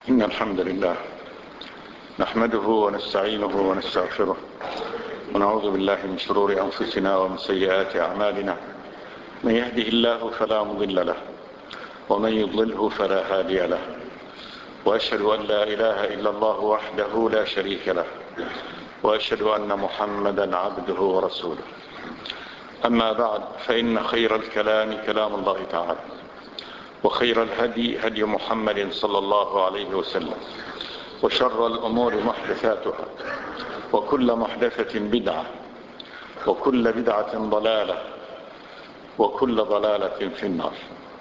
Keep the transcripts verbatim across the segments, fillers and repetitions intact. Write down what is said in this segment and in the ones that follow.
إن الحمد لله نحمده ونستعينه ونستغفره ونعوذ بالله من شرور أنفسنا ومن سيئات أعمالنا. من يهده الله فلا مضل له ومن يضلله فلا هادي له، وأشهد أن لا إله إلا الله وحده لا شريك له، وأشهد أن محمدا عبده ورسوله. أما بعد، فإن خير الكلام كلام الله تعالى، وخير الهدي هدي محمد صلى الله عليه وسلم، وشر الأمور محدثاتها، وكل محدثة بدعة، وكل بدعة ضلالة، وكل ضلالة في النار.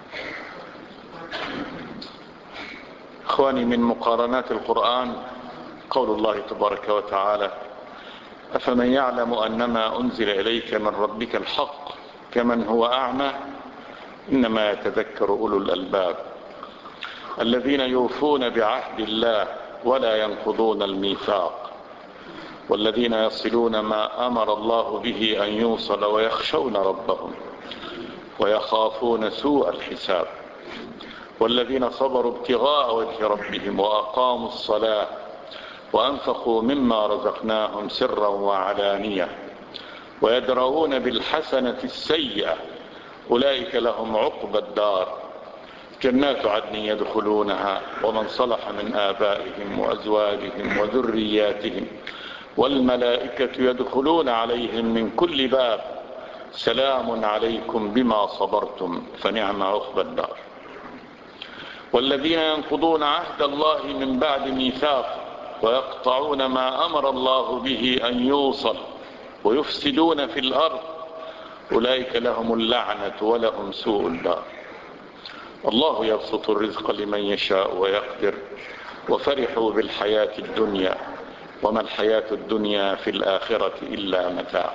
إخواني، من مقارنات القرآن قول الله تبارك وتعالى: أفمن يعلم أنما أنزل إليك من ربك الحق كمن هو أعمى إنما يتذكر أولو الألباب الذين يوفون بعهد الله ولا ينقضون الميثاق والذين يصلون ما أمر الله به أن يوصل ويخشون ربهم ويخافون سوء الحساب والذين صبروا ابتغاء وجه ربهم وأقاموا الصلاة وأنفقوا مما رزقناهم سرا وعلانية ويدرؤون بالحسنة السيئة أولئك لهم عقبى الدار جنات عدن يدخلونها ومن صلح من آبائهم وأزواجهم وذرياتهم والملائكة يدخلون عليهم من كل باب سلام عليكم بما صبرتم فنعم عقبى الدار. والذين ينقضون عهد الله من بعد ميثاقه ويقطعون ما أمر الله به أن يوصل ويفسدون في الأرض أولئك لهم اللعنة ولهم سوء الدار. الله يبسط الرزق لمن يشاء ويقدر وفرحوا بالحياة الدنيا وما الحياة الدنيا في الآخرة إلا متاع.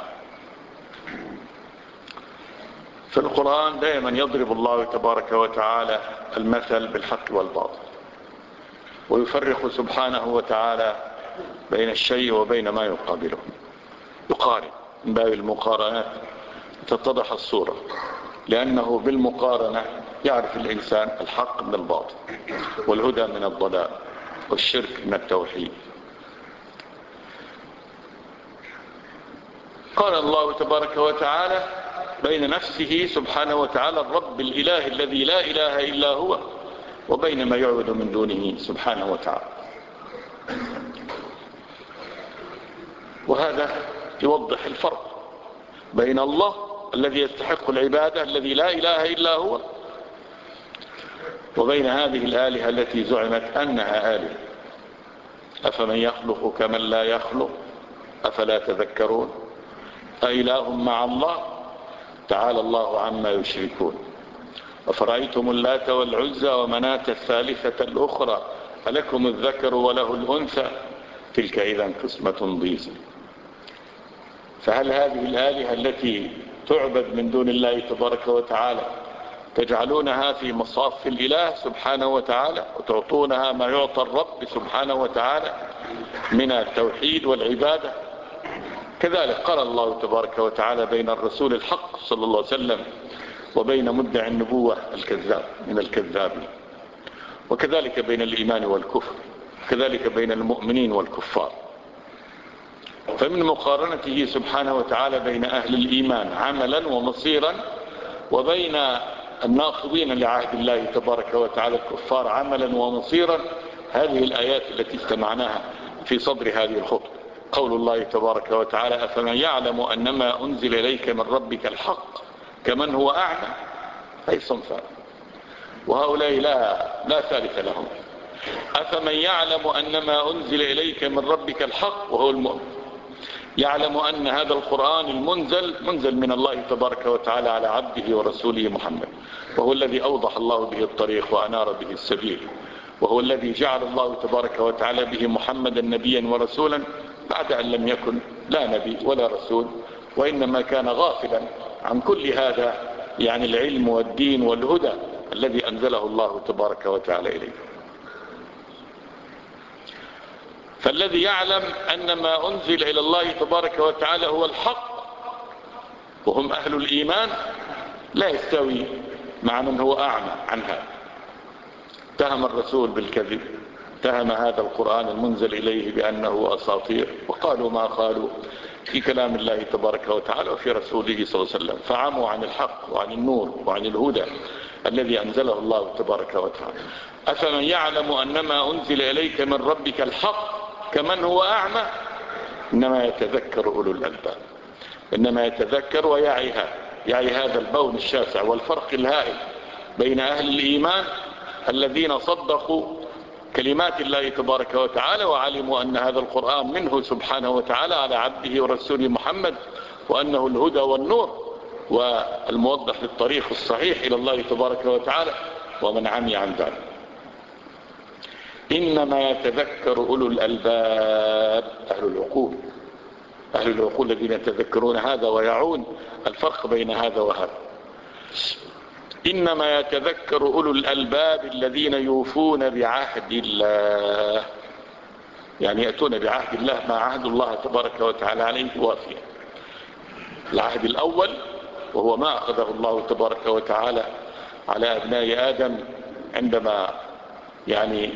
في القرآن دائما يضرب الله تبارك وتعالى المثل بالحق والباطل، ويفرق سبحانه وتعالى بين الشيء وبين ما يقابله، يقارن من باب المقارنات تتضح الصورة، لأنه بالمقارنة يعرف الإنسان الحق من الباطل والهدى من الضلال والشرك من التوحيد. قال الله تبارك وتعالى بين نفسه سبحانه وتعالى الرب الإله الذي لا إله إلا هو وبين ما يعبد من دونه سبحانه وتعالى، وهذا يوضح الفرق بين الله الذي يستحق العبادة الذي لا إله إلا هو وبين هذه الآلهة التي زعمت أنها آلهة. أفمن يخلق كمن لا يخلق أفلا تذكرون أإله مع الله تعالى الله عما يشركون. أفرأيتم اللات والعزى ومناة الثالثة الأخرى ألكم الذكر وله الأنثى تلك إذا قسمة ضيزى. فهل هذه الآلهة التي تعبد من دون الله تبارك وتعالى تجعلونها في مصاف الإله سبحانه وتعالى وتعطونها ما يعطى الرب سبحانه وتعالى من التوحيد والعبادة؟ كذلك قال الله تبارك وتعالى بين الرسول الحق صلى الله عليه وسلم وبين مدعي النبوة الكذاب من الكذابين، وكذلك بين الإيمان والكفر، كذلك بين المؤمنين والكفار. فمن مقارنته سبحانه وتعالى بين أهل الإيمان عملا ومصيرا وبين الناقضين لعهد الله تبارك وتعالى الكفار عملا ومصيرا هذه الآيات التي استمعناها في صدر هذه الخطبة. قول الله تبارك وتعالى: أفمن يعلم أنما أنزل إليك من ربك الحق كمن هو أعمى، أي صنفان، وهؤلاء لا, لا ثالث لهم. أفمن يعلم أنما أنزل إليك من ربك الحق وهو المؤمن، يعلم أن هذا القرآن المنزل منزل من الله تبارك وتعالى على عبده ورسوله محمد، وهو الذي أوضح الله به الطريق وأنار به السبيل، وهو الذي جعل الله تبارك وتعالى به محمدا نبيا ورسولا بعد أن لم يكن لا نبي ولا رسول، وإنما كان غافلا عن كل هذا، يعني العلم والدين والهدى الذي أنزله الله تبارك وتعالى إليه. فالذي يعلم أن ما أنزل إلى الله تبارك وتعالى هو الحق وهم أهل الإيمان لا يستوي مع من هو أعمى عن هذا. اتهم الرسول بالكذب، اتهم هذا القرآن المنزل إليه بأنه أساطير، وقالوا ما قالوا في كلام الله تبارك وتعالى وفي رسوله صلى الله عليه وسلم، فعموا عن الحق وعن النور وعن الهدى الذي أنزله الله تبارك وتعالى. أفمن يعلم أنما أنزل إليك من ربك الحق كمن هو أعمى، إنما يتذكر أولو الألباب. إنما يتذكر ويعيها، يعي هذا البون الشاسع والفرق الهائل بين أهل الإيمان الذين صدقوا كلمات الله تبارك وتعالى وعلموا أن هذا القرآن منه سبحانه وتعالى على عبده ورسوله محمد، وأنه الهدى والنور والموضح للطريق الصحيح إلى الله تبارك وتعالى، ومن عمي عن ذلك. إنما يتذكر أولو الألباب، أهل العقول، أهل العقول الذين يتذكرون هذا ويعون الفرق بين هذا وهذا. إنما يتذكر أولو الألباب الذين يوفون بعهد الله، يعني يأتون بعهد الله مع عهد الله تبارك وتعالى عليه وافيا. العهد الأول وهو ما أخذه الله تبارك وتعالى على أبناء آدم عندما يعني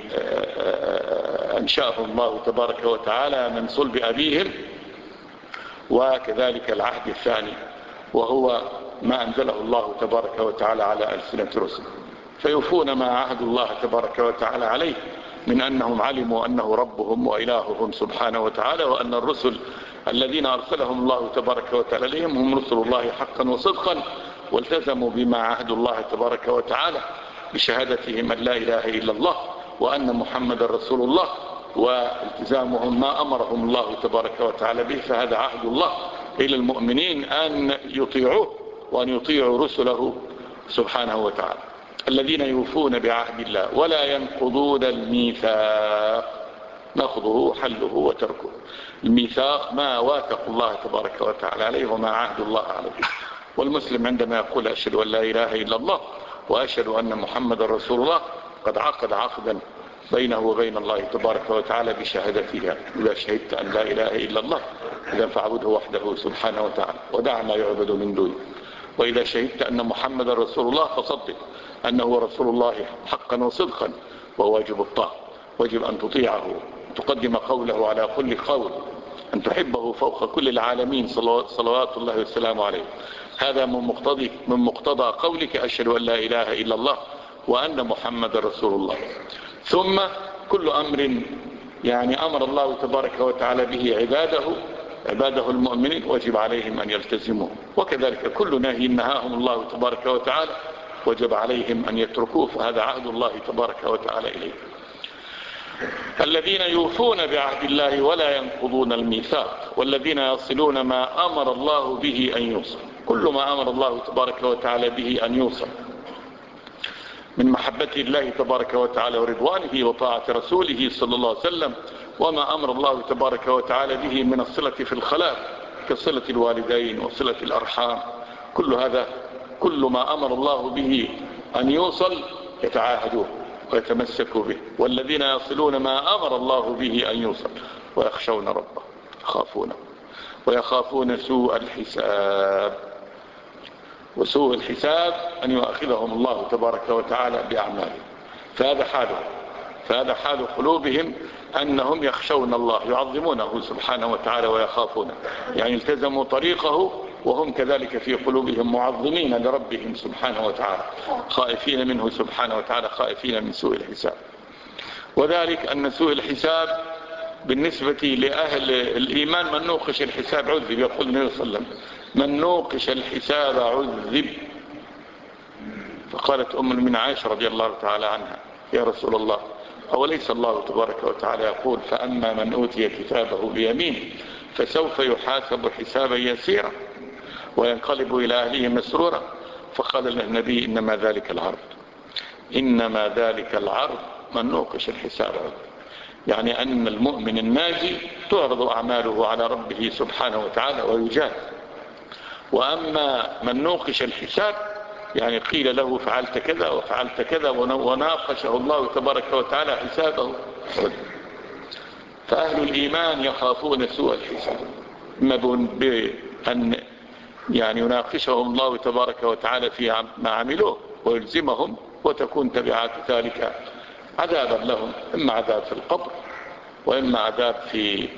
أنشأهم الله تبارك وتعالى من صلب أبيهم، وكذلك العهد الثاني وهو ما أنزله الله تبارك وتعالى على ألسنة رسله، فيوفون ما عهد الله تبارك وتعالى عليه من أنهم علموا أنه ربهم وإلههم سبحانه وتعالى، وأن الرسل الذين أرسلهم الله تبارك وتعالى لهم هم رسل الله حقا وصدقا، والتزموا بما عهد الله تبارك وتعالى بشهادتهم أن لا إله إلا الله وأن محمد رسول الله، والتزامهم ما أمرهم الله تبارك وتعالى به. فهذا عهد الله إلى المؤمنين أن يطيعوه وأن يطيعوا رسله سبحانه وتعالى. الذين يوفون بعهد الله ولا ينقضون الميثاق، نقضه حله وتركه. الميثاق ما واثق الله تبارك وتعالى عليه وما عهد الله عليه. والمسلم عندما يقول أشهد أن لا إله إلا الله وأشهد أن محمد رسول الله قد عقد عقدا بينه وبين الله تبارك وتعالى بشهادتها. إذا شهدت أن لا إله إلا الله إذا فاعبده وحده سبحانه وتعالى ودع ما يعبد من دونه، وإذا شهدت أن محمد رسول الله فصدق أنه رسول الله حقا وصدقا، وواجب الطاعة، واجب أن تطيعه، تقدم قوله على كل قول، أن تحبه فوق كل العالمين صلوات الله والسلام عليه. هذا من مقتضى من مقتضى قولك أشهد أن لا إله إلا الله وأن محمد رسول الله. ثم كل أمر يعني أمر الله تبارك وتعالى به عباده عباده المؤمنين وجب عليهم أن يلتزموه، وكذلك كل نهي نهاهم الله تبارك وتعالى وجب عليهم أن يتركوه، فهذا عهد الله تبارك وتعالى إليه. الذين يوفون بعهد الله ولا ينقضون الميثاق، والذين يصلون ما أمر الله به أن يوصل. كل ما أمر الله تبارك وتعالى به أن يوصل من محبة الله تبارك وتعالى ورضوانه وطاعة رسوله صلى الله عليه وسلم، وما أمر الله تبارك وتعالى به من الصلة في الخلاء كصلة الوالدين وصلة الأرحام، كل هذا كل ما أمر الله به أن يوصل يتعاهدوه ويتمسكوا به. والذين يصلون ما أمر الله به أن يوصل ويخشون ربه يخافونه ويخافون سوء الحساب. وسوء الحساب أن يؤاخذهم الله تبارك وتعالى بأعمالهم. فهذا حالهم، فهذا حال قلوبهم أنهم يخشون الله يعظمونه سبحانه وتعالى ويخافونه، يعني التزموا طريقه وهم كذلك في قلوبهم معظمين لربهم سبحانه وتعالى، خائفين منه سبحانه وتعالى، خائفين من سوء الحساب. وذلك أن سوء الحساب بالنسبة لأهل الإيمان من نوقش الحساب عذب، يقول النبي صلى الله عليه وسلم من نوقش الحساب عذب. فقالت أم المؤمنين عائشة رضي الله تعالى عنها يا رسول الله أوليس الله تبارك وتعالى يقول فأما من أوتي كتابه بيمينه فسوف يحاسب حسابا يسيرا وينقلب إلى أهله مسرورا؟ فقال له النبي إنما ذلك العرض، إنما ذلك العرض من نوقش الحساب عذب، يعني أن المؤمن الناجي تعرض أعماله على ربه سبحانه وتعالى ويجاد. وأما من نوقش الحساب يعني قيل له فعلت كذا وفعلت كذا وناقشه الله تبارك وتعالى حسابه. فأهل الإيمان يخافون سوء الحساب، إما بأن يعني يناقشهم الله تبارك وتعالى في ما عملوه ويلزمهم، وتكون تبعات ذلك عذابا لهم، إما عذاب في القبر وإما عذاب في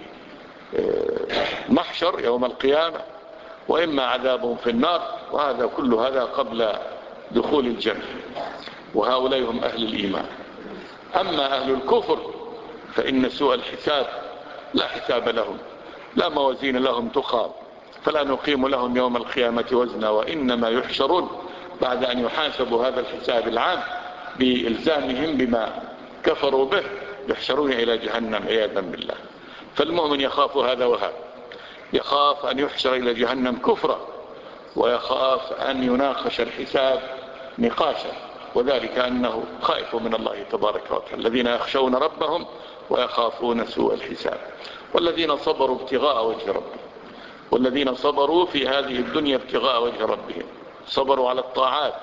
محشر يوم القيامة وإما عذابهم في النار، وهذا كل هذا قبل دخول الجنة، وهؤلاء هم أهل الإيمان. أما أهل الكفر فإن سوء الحساب لا حساب لهم، لا موازين لهم تقام، فلا نقيم لهم يوم القيامة وزنا، وإنما يحشرون بعد أن يحاسبوا هذا الحساب العام بإلزامهم بما كفروا به، يحشرون إلى جهنم عياذا بالله. فالمؤمن يخاف هذا وهذا، يخاف أن يحشر إلى جهنم كفرا، ويخاف أن يناقش الحساب نقاشا، وذلك أنه خائف من الله تبارك وتعالى. الذين يخشون ربهم ويخافون سوء الحساب، والذين صبروا ابتغاء وجه ربهم، والذين صبروا في هذه الدنيا ابتغاء وجه ربهم، صبروا على الطاعات،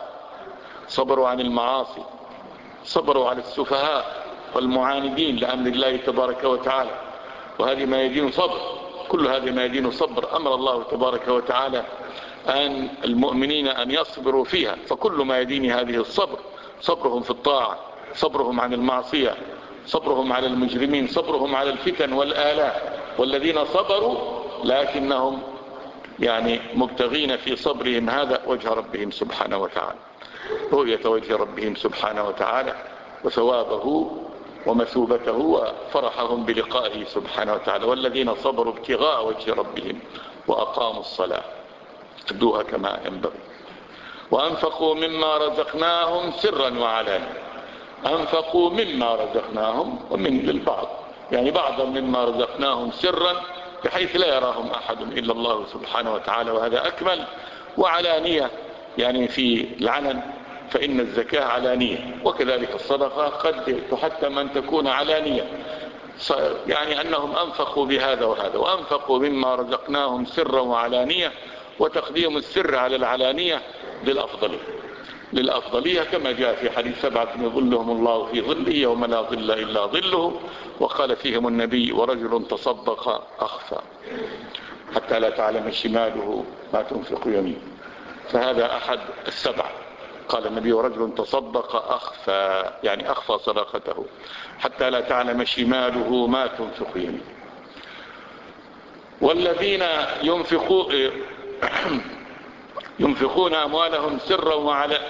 صبروا عن المعاصي، صبروا على السفهاء والمعاندين لأمر الله تبارك وتعالى، وهذه ما يدين صبر، كل هذه ما يدين صبر. أمر الله تبارك وتعالى أن المؤمنين أن يصبروا فيها، فكل ما يدين هذه الصبر، صبرهم في الطاعة، صبرهم عن المعصية، صبرهم على المجرمين، صبرهم على الفتن والآلاء. والذين صبروا لكنهم يعني مبتغين في صبرهم هذا وجه ربهم سبحانه وتعالى، رؤية وجه ربهم سبحانه وتعالى وثوابه ومثوبته وفرحهم بلقائه سبحانه وتعالى. والذين صبروا ابتغاء وجه ربهم وأقاموا الصلاة أدوها كما ينبغي، وأنفقوا مما رزقناهم سرا وعلانية. أنفقوا مما رزقناهم، ومن للبعض يعني بعضا مما رزقناهم سرا بحيث لا يراهم أحد إلا الله سبحانه وتعالى، وهذا أكمل. وعلانية يعني في العلن، فإن الزكاة علانية، وكذلك الصدقة قد تحتم أن تكون علانية، يعني أنهم أنفقوا بهذا وهذا. وأنفقوا مما رزقناهم سرا وعلانية، وتقديم السر على العلانية للأفضلية للأفضلية كما جاء في حديث سبعة يظلهم الله في ظله يوم لا ظل إلا ظله، وقال فيهم النبي ورجل تصدق أخفى حتى لا تعلم شماله ما تنفق يمينه، فهذا أحد السبعة. قال النبي ورجل تصدق أخفى، يعني أخفى صدقته حتى لا تعلم شماله ما تنفق يمينه. والذين ينفقون ينفقون أموالهم سرا وعلى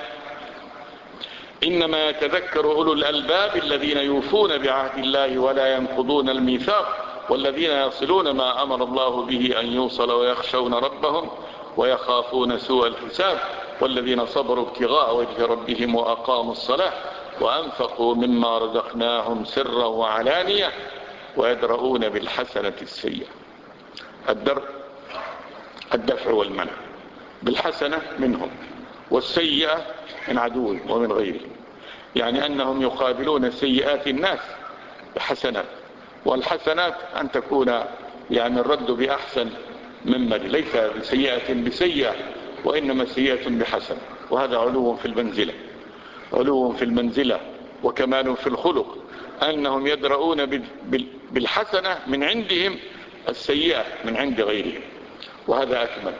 إنما يتذكر أولو الألباب الذين يوفون بعهد الله ولا ينقضون الميثاق، والذين يصلون ما أمر الله به أن يوصل ويخشون ربهم ويخافون سوء الحساب، والذين صبروا ابتغاء وجه ربهم وأقاموا الصلاة وأنفقوا مما رزقناهم سرا وعلانية ويدرؤون بالحسنة السيئة. الدرء الدفع والمنع، بالحسنة منهم والسيئة من عدوهم ومن غيرهم، يعني أنهم يقابلون سيئات الناس بحسنات، والحسنات أن تكون يعني الرد بأحسن مما ليس بسيئة بسيئة، وإنما سيئة بحسن، وهذا علو في المنزلة علو في المنزلة وكمال في الخلق، أنهم يدرؤون بالحسنة من عندهم السيئة من عند غيرهم، وهذا أكمل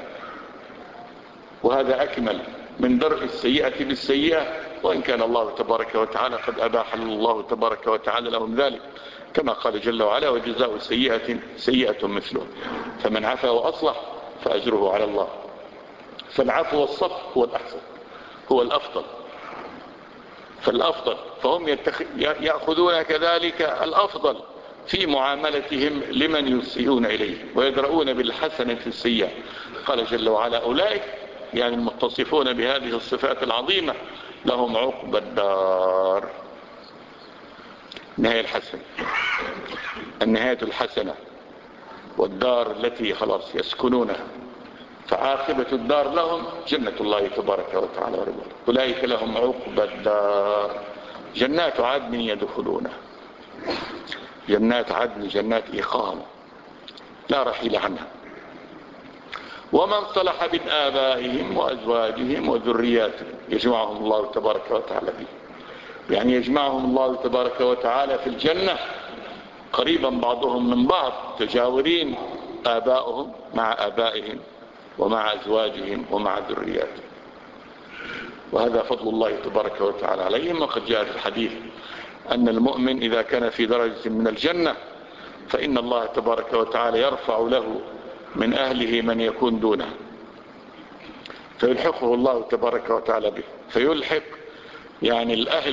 وهذا أكمل من درء السيئة بالسيئة، وإن كان الله تبارك وتعالى قد أباح الله تبارك وتعالى لهم ذلك، كما قال جل وعلا وجزاء سيئة سيئة مثله، فمن عفا وأصلح فأجره على الله. فالعفو والصفح هو الأحسن، هو الأفضل، فالأفضل فهم يتخ... يأخذون كذلك الأفضل في معاملتهم لمن يسيئون إليه، ويدرؤون بالحسنة السيئة. قال جل وعلا أولئك يعني المتصفون بهذه الصفات العظيمة لهم عقبى الدار، النهاية الحسنة، النهاية الحسنة، والدار التي خلاص يسكنونها، فعاقبة الدار لهم جنة الله تبارك وتعالى ورضوانه. أولئك لهم عقبى الدار جنات عدن يدخلونها، جنات عدن جنات إقامة لا رحيل عنها. ومن صلح من آبائهم وأزواجهم وذرياتهم يجمعهم الله تبارك وتعالى به، يعني يجمعهم الله تبارك وتعالى في الجنة قريبا بعضهم من بعض، تجاورين آبائهم مع آبائهم ومع أزواجهم ومع ذرياتهم، وهذا فضل الله تبارك وتعالى عليهم. وقد جاء في الحديث أن المؤمن إذا كان في درجة من الجنة فإن الله تبارك وتعالى يرفع له من أهله من يكون دونه، فيلحقه الله تبارك وتعالى به، فيلحق يعني الأهل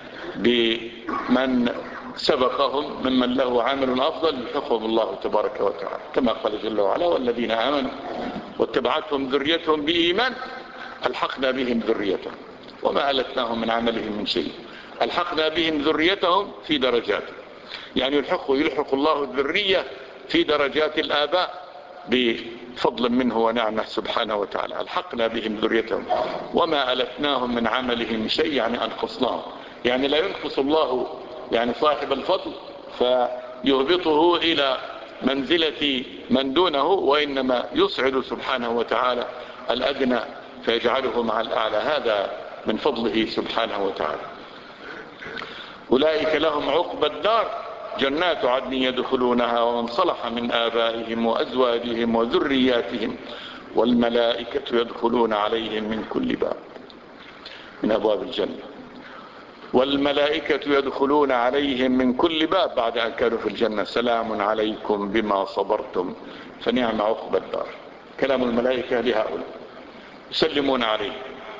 بمن سبقهم ممن له عامل أفضل، يلحقهم الله تبارك وتعالى، كما قال جل وعلا: والذين آمنوا واتبعتهم ذريتهم بإيمان ألحقنا بهم ذريتهم وما ألتناهم من عملهم من شيء. ألحقنا بهم ذريتهم في درجات، يعني يلحق يلحق الله الذرية في درجات الآباء بفضل منه ونعمه سبحانه وتعالى. ألحقنا بهم ذريتهم وما ألتناهم من عملهم من شيء، يعني أنقصناهم، يعني لا ينقص الله يعني صاحب الفضل فيهبطه إلى منزلة من دونه، وإنما يصعد سبحانه وتعالى الأدنى فيجعله مع الأعلى، هذا من فضله سبحانه وتعالى. أولئك لهم عقبى الدار جنات عدن يدخلونها ومن صلح من آبائهم وأزواجهم وذرياتهم والملائكة يدخلون عليهم من كل باب من أبواب الجنة، والملائكة يدخلون عليهم من كل باب بعد أن كانوا في الجنة سلام عليكم بما صبرتم فنعم عقبى الدار. كلام الملائكة لهؤلاء يسلمون عليه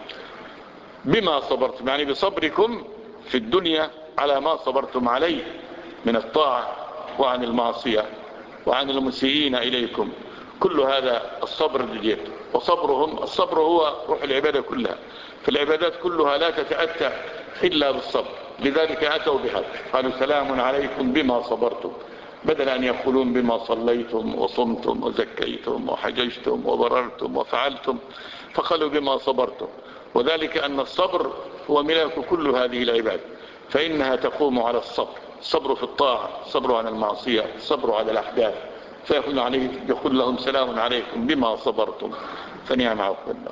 بما صبرتم، يعني بصبركم في الدنيا على ما صبرتم عليه من الطاعة وعن المعصية وعن المسيئين إليكم، كل هذا الصبر الجيد. وصبرهم الصبر هو روح العبادة كلها، فالعبادات كلها لا تتأتى إلا بالصبر، لذلك أتوا بهذا قالوا سلام عليكم بما صبرتم، بدل أن يقولون بما صليتم وصمتم وزكيتم وحججتم وبررتم وفعلتم، فقالوا بما صبرتم. وذلك أن الصبر هو ملاك كل هذه العباد، فإنها تقوم على الصبر، الصبر في الطاعة، الصبر عن المعصية، الصبر على الأحداث، فيقول عليه يقول لهم سلام عليكم بما صبرتم فنعم عقبى الدار.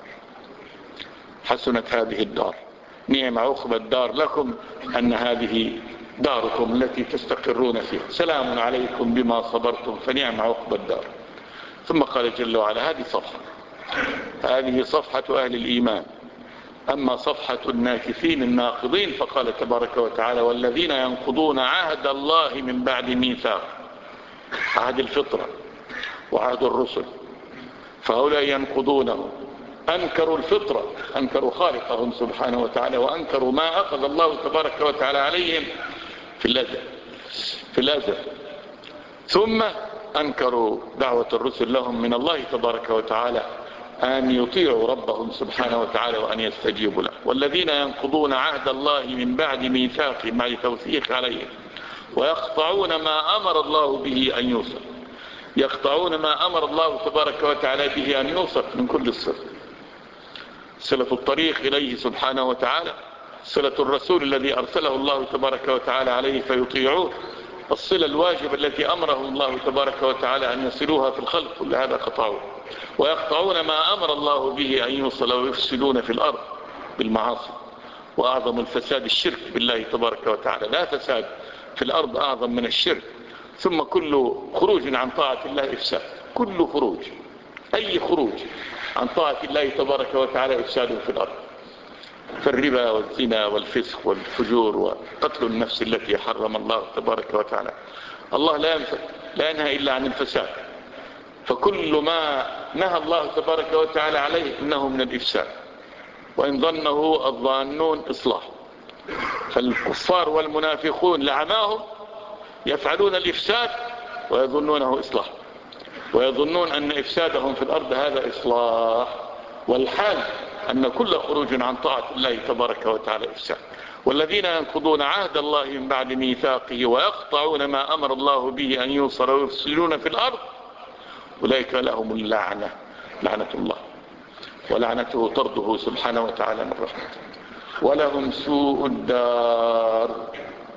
حسنت هذه الدار، نعم عقبى الدار لكم أن هذه داركم التي تستقرون فيها، سلام عليكم بما صبرتم فنعم عقبى الدار. ثم قال جل وعلا: هذه صفحة، هذه صفحة أهل الإيمان. أما صفحة الناكثين الناقضين فقال تبارك وتعالى: والذين ينقضون عهد الله من بعد ميثاق، عهد الفطرة وعهد الرسل، فهؤلاء ينقضونه، أنكروا الفطرة، أنكروا خالقهم سبحانه وتعالى، وأنكروا ما أخذ الله تبارك وتعالى عليهم في الأزل في الأزل ثم أنكروا دعوة الرسل لهم من الله تبارك وتعالى أن يطيعوا ربهم سبحانه وتعالى وأن يستجيبوا له. والذين ينقضون عهد الله من بعد ميثاقه، مع توثيق عليهم، ويقطعون ما أمر الله به أن يوصل، يقطعون ما أمر الله تبارك وتعالى به أن يوصل من كل الصل، صلة الطريق إليه سبحانه وتعالى، صلة الرسول الذي أرسله الله تبارك وتعالى عليه فيطيعوه، الصلة الواجبة التي أمرهم الله تبارك وتعالى أن يصلوها في الخلق، كل هذا قطعوه. ويقطعون ما أمر الله به أن يوصل ويفسدون في الأرض بالمعاصي، وأعظم الفساد الشرك بالله تبارك وتعالى، لا فساد في الأرض أعظم من الشرك. ثم كل خروج عن طاعة الله إفساد، كل خروج، أي خروج عن طاعة الله تبارك وتعالى إفساد في الأرض، فالربا والزنا والفسق والفجور وقتل النفس التي حرم الله تبارك وتعالى. الله لا لا ينهى إلا عن الفساد، فكل ما نهى الله تبارك وتعالى عليه إنه من الإفساد، وإن ظنه الظانون إصلاح. فالكفار والمنافقون لعماهم يفعلون الإفساد ويظنونه إصلاح، ويظنون أن إفسادهم في الأرض هذا إصلاح، والحال أن كل خروج عن طاعة الله تبارك وتعالى إفساد. والذين ينقضون عهد الله من بعد ميثاقه ويقطعون ما أمر الله به أن يوصل ويفسدون في الأرض أولئك لهم اللعنة، لعنة الله، ولعنته طرده سبحانه وتعالى من رحمته، ولهم سوء الدار،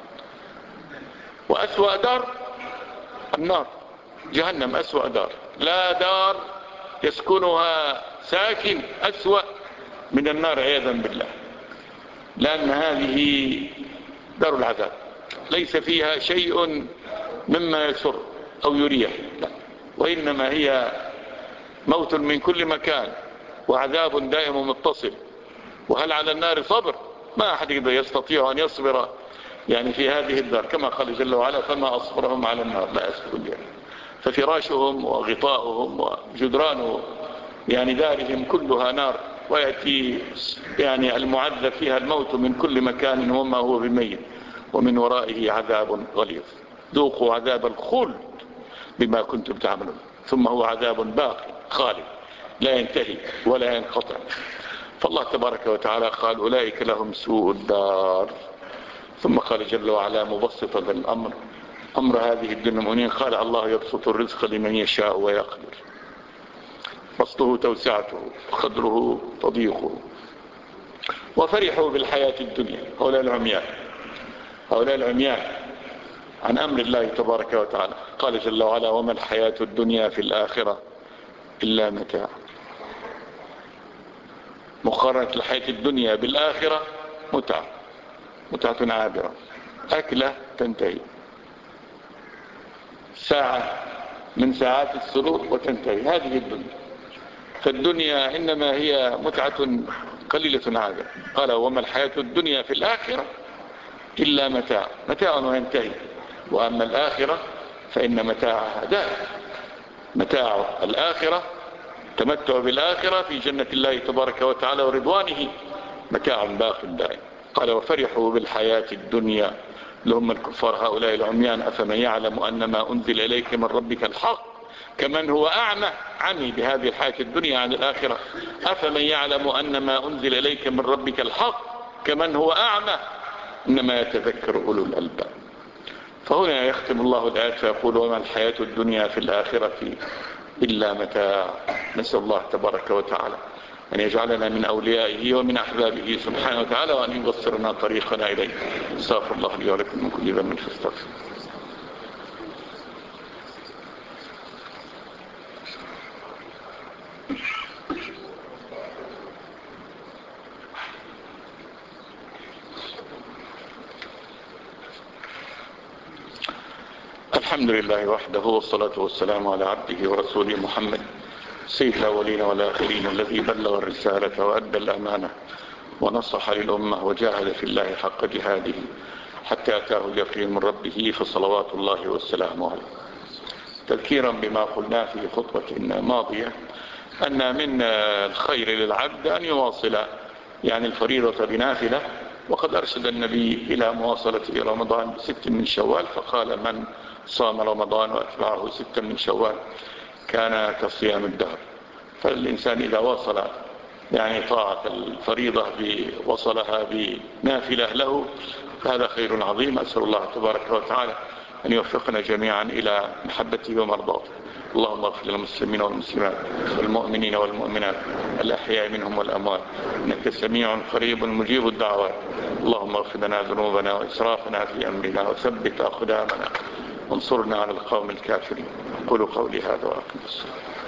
وأسوأ دار النار، جهنم أسوأ دار، لا دار يسكنها ساكن أسوأ من النار عياذا بالله، لأن هذه دار العذاب ليس فيها شيء مما يسر أو يريح، لا، وإنما هي موت من كل مكان وعذاب دائم متصل. وهل على النار صبر؟ ما أحد يستطيع أن يصبر يعني في هذه الدار، كما قال جل وعلا فما أصبرهم على النار لا يسكن يعني. ففراشهم وغطاؤهم وجدران يعني دارهم كلها نار، ويأتي يعني المعذب فيها الموت من كل مكان وما هو بميت، ومن ورائه عذاب غليظ. ذوقوا عذاب الخلد بما كنتم تعملون، ثم هو عذاب باقي خالد لا ينتهي ولا ينقطع. فالله تبارك وتعالى قال أولئك لهم سوء الدار. ثم قال جل وعلا مبسطا الأمر أمر هذه الدنيا المؤمنين، قال الله يبسط الرزق لمن يشاء ويقدر، بسطه توسعته وقدره تضيقه. وفرحوا بالحياة الدنيا، هؤلاء العميان هؤلاء العميان عن أمر الله تبارك وتعالى. قال جل وعلا وما الحياة الدنيا في الآخرة إلا متاع. مقارنة الحياة الدنيا بالآخرة متعة، متعة عابرة، أكلة تنتهي، ساعة من ساعات السرور وتنتهي. هذه الدنيا، فالدنيا إنما هي متعة قليلة عابرة. قال وما الحياة الدنيا في الآخرة إلا متاع، متاع وينتهي. وأما الآخرة فإن متاعها دائم. متاع الآخرة تمتع بالآخرة في جنة الله تبارك وتعالى ورضوانه متاع باق دائم. قال وفرحوا بالحياة الدنيا لهم الكفار هؤلاء العميان أفمن يعلم أن ما أنزل إليك من ربك الحق كمن هو أعمى. عمي بهذه الحياة الدنيا عن الآخرة. أفمن يعلم أن ما أنزل إليك من ربك الحق كمن هو أعمى إنما يتذكر أولو الألباب. فهنا يختم الله الآيات فيقول وما الحياة الدنيا في الآخرة إلا متاع. نسأل الله تبارك وتعالى أن يجعلنا من أوليائه ومن أحبابه سبحانه وتعالى، وأن يبصرنا طريقنا إليه. استغفر الله لي ولكم من كل ذنب فاستغفر. الحمد لله وحده، والصلاة والسلام على عبده ورسوله محمد سيد الأولين والآخرين، الذي بلغ الرسالة وأدى الأمانة ونصح للأمة وجاهد في الله حق جهاده حتى أتاه اليقين من ربه، فصلوات الله والسلام عليه. تذكيرا بما قلنا في خطبة ماضية أن من الخير للعبد أن يواصل يعني الفريضة بنافلة، وقد أرشد النبي إلى مواصلة رمضان بست من شوال، فقال من صام رمضان وأتبعه ستا من شوال كان كصيام الدهر. فالإنسان إذا وصل يعني طاعة الفريضة وصلها بنافلة له فهذا خير عظيم. أسأل الله تبارك وتعالى أن يوفقنا جميعا إلى محبته ومرضاته. اللهم اغفر للمسلمين والمسلمات والمؤمنين والمؤمنات الأحياء منهم والأموات إنك سميع قريب مجيب الدعوات. اللهم اغفر لنا ذنوبنا وإسرافنا في أمرنا وثبت أقدامنا وانصرنا على القوم الكافرين. قولوا قولي هذا وأقم الصلاة.